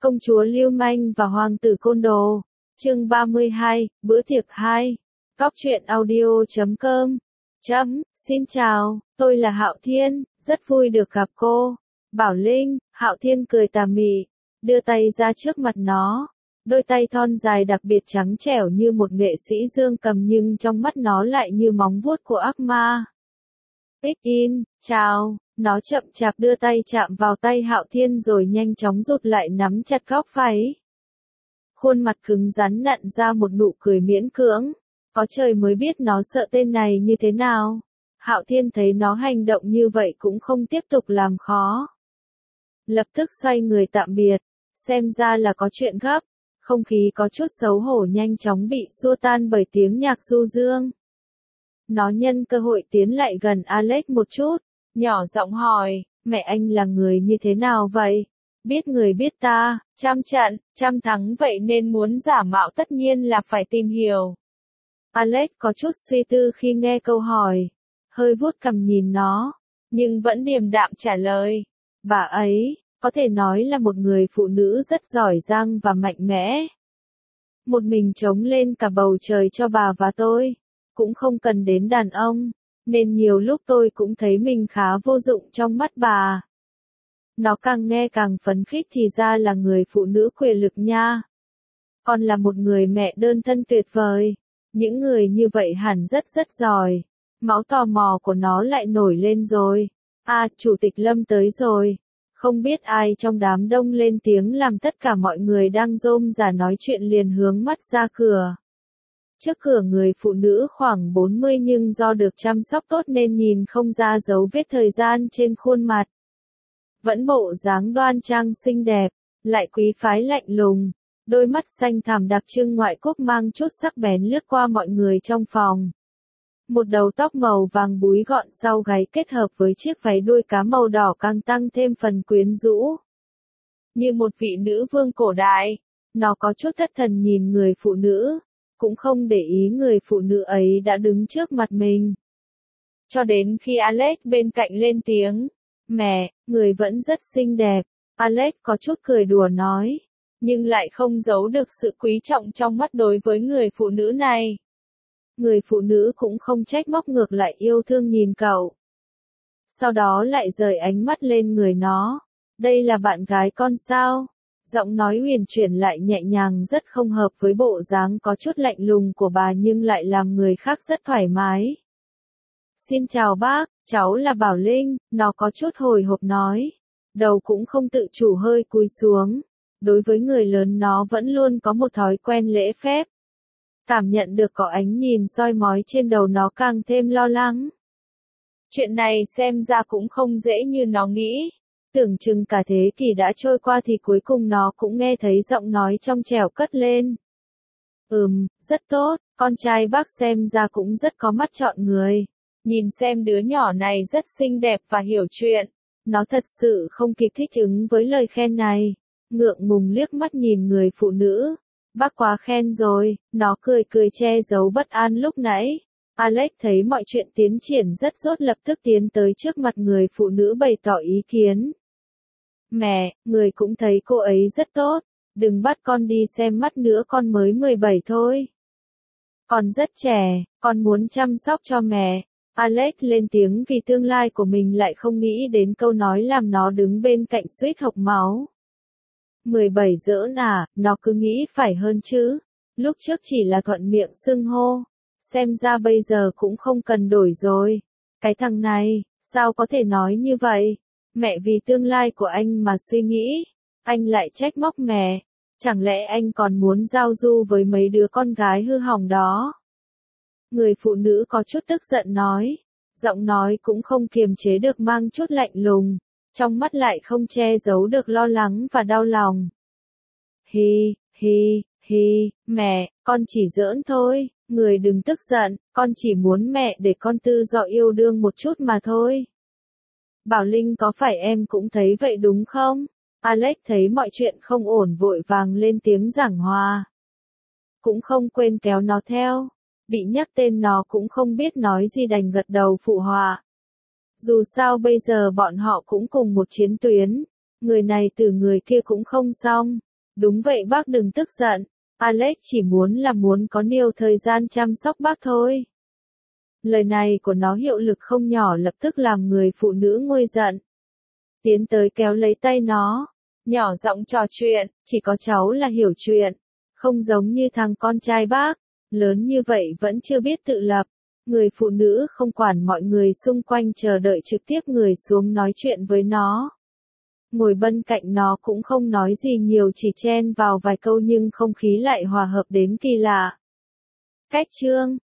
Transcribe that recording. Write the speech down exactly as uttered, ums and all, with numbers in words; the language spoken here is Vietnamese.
Công chúa lưu manh và hoàng tử côn đồ. Chương ba mươi hai, bữa tiệc hai. Góc truyện audio chấm com. Chấm, xin chào, tôi là Hạo Thiên, rất vui được gặp cô. Bảo Linh, Hạo Thiên cười tà mị, đưa tay ra trước mặt nó. Đôi tay thon dài đặc biệt trắng trẻo như một nghệ sĩ dương cầm nhưng trong mắt nó lại như móng vuốt của ác ma. In, chào, nó chậm chạp đưa tay chạm vào tay Hạo Thiên rồi nhanh chóng rụt lại nắm chặt góc váy. Khuôn mặt cứng rắn nặn ra một nụ cười miễn cưỡng. Có trời mới biết nó sợ tên này như thế nào. Hạo Thiên thấy nó hành động như vậy cũng không tiếp tục làm khó. Lập tức xoay người tạm biệt. Xem ra là có chuyện gấp. Không khí có chút xấu hổ nhanh chóng bị xua tan bởi tiếng nhạc du dương. Nó nhân cơ hội tiến lại gần Alex một chút, nhỏ giọng hỏi, mẹ anh là người như thế nào vậy? Biết người biết ta, trăm trận, trăm thắng vậy nên muốn giả mạo tất nhiên là phải tìm hiểu. Alex có chút suy tư khi nghe câu hỏi, hơi vuốt cằm nhìn nó, nhưng vẫn điềm đạm trả lời. Bà ấy, có thể nói là một người phụ nữ rất giỏi giang và mạnh mẽ. Một mình chống lên cả bầu trời cho bà và tôi. Cũng không cần đến đàn ông, nên nhiều lúc tôi cũng thấy mình khá vô dụng trong mắt bà. Nó càng nghe càng phấn khích thì ra là người phụ nữ quyền lực nha. Còn là một người mẹ đơn thân tuyệt vời. Những người như vậy hẳn rất rất giỏi. Máu tò mò của nó lại nổi lên rồi. À, Chủ tịch Lâm tới rồi. Không biết ai trong đám đông lên tiếng làm tất cả mọi người đang rôm rả nói chuyện liền hướng mắt ra cửa. Trước cửa người phụ nữ khoảng bốn mươi nhưng do được chăm sóc tốt nên nhìn không ra dấu vết thời gian trên khuôn mặt. Vẫn bộ dáng đoan trang xinh đẹp, lại quý phái lạnh lùng, đôi mắt xanh thẳm đặc trưng ngoại quốc mang chút sắc bén lướt qua mọi người trong phòng. Một đầu tóc màu vàng búi gọn sau gáy kết hợp với chiếc váy đuôi cá màu đỏ càng tăng thêm phần quyến rũ. Như một vị nữ vương cổ đại, nó có chút thất thần nhìn người phụ nữ. Cũng không để ý người phụ nữ ấy đã đứng trước mặt mình. Cho đến khi Alex bên cạnh lên tiếng, mẹ, người vẫn rất xinh đẹp. Alex có chút cười đùa nói, nhưng lại không giấu được sự quý trọng trong mắt đối với người phụ nữ này. Người phụ nữ cũng không trách móc ngược lại yêu thương nhìn cậu. Sau đó lại rời ánh mắt lên người nó. Đây là bạn gái con sao? Giọng nói huyền chuyển lại nhẹ nhàng rất không hợp với bộ dáng có chút lạnh lùng của bà nhưng lại làm người khác rất thoải mái. Xin chào bác, cháu là Bảo Linh, nó có chút hồi hộp nói. Đầu cũng không tự chủ hơi cúi xuống. Đối với người lớn nó vẫn luôn có một thói quen lễ phép. Cảm nhận được có ánh nhìn soi mói trên đầu nó càng thêm lo lắng. Chuyện này xem ra cũng không dễ như nó nghĩ. Tưởng chừng cả thế kỷ đã trôi qua thì cuối cùng nó cũng nghe thấy giọng nói trong trẻo cất lên. Ừm, rất tốt, con trai bác xem ra cũng rất có mắt chọn người. Nhìn xem đứa nhỏ này rất xinh đẹp và hiểu chuyện. Nó thật sự không kịp thích ứng với lời khen này. Ngượng ngùng liếc mắt nhìn người phụ nữ. Bác quá khen rồi, nó cười cười che giấu bất an lúc nãy. Alex thấy mọi chuyện tiến triển rất tốt lập tức tiến tới trước mặt người phụ nữ bày tỏ ý kiến. Mẹ, người cũng thấy cô ấy rất tốt, đừng bắt con đi xem mắt nữa con mới mười bảy thôi. Con rất trẻ, con muốn chăm sóc cho mẹ. Alex lên tiếng vì tương lai của mình lại không nghĩ đến câu nói làm nó đứng bên cạnh suýt hộc máu. mười bảy giỡn à, nó cứ nghĩ phải hơn chứ. Lúc trước chỉ là thuận miệng xưng hô. Xem ra bây giờ cũng không cần đổi rồi. Cái thằng này, sao có thể nói như vậy? Mẹ vì tương lai của anh mà suy nghĩ. Anh lại trách móc mẹ. Chẳng lẽ anh còn muốn giao du với mấy đứa con gái hư hỏng đó? Người phụ nữ có chút tức giận nói. Giọng nói cũng không kiềm chế được mang chút lạnh lùng. Trong mắt lại không che giấu được lo lắng và đau lòng. Hi, hi, hi, mẹ, con chỉ giỡn thôi. Người đừng tức giận, con chỉ muốn mẹ để con tự do yêu đương một chút mà thôi. Bảo Linh có phải em cũng thấy vậy đúng không? Alex thấy mọi chuyện không ổn vội vàng lên tiếng giảng hòa. Cũng không quên kéo nó theo. Bị nhắc tên nó cũng không biết nói gì đành gật đầu phụ họa. Dù sao bây giờ bọn họ cũng cùng một chiến tuyến. Người này từ người kia cũng không xong. Đúng vậy bác đừng tức giận. Alex chỉ muốn là muốn có nhiều thời gian chăm sóc bác thôi. Lời này của nó hiệu lực không nhỏ lập tức làm người phụ nữ nguôi giận. Tiến tới kéo lấy tay nó. Nhỏ giọng trò chuyện, chỉ có cháu là hiểu chuyện. Không giống như thằng con trai bác. Lớn như vậy vẫn chưa biết tự lập. Người phụ nữ không quản mọi người xung quanh chờ đợi trực tiếp người xuống nói chuyện với nó. Ngồi bên cạnh nó cũng không nói gì nhiều chỉ chen vào vài câu nhưng không khí lại hòa hợp đến kỳ lạ. Cách chương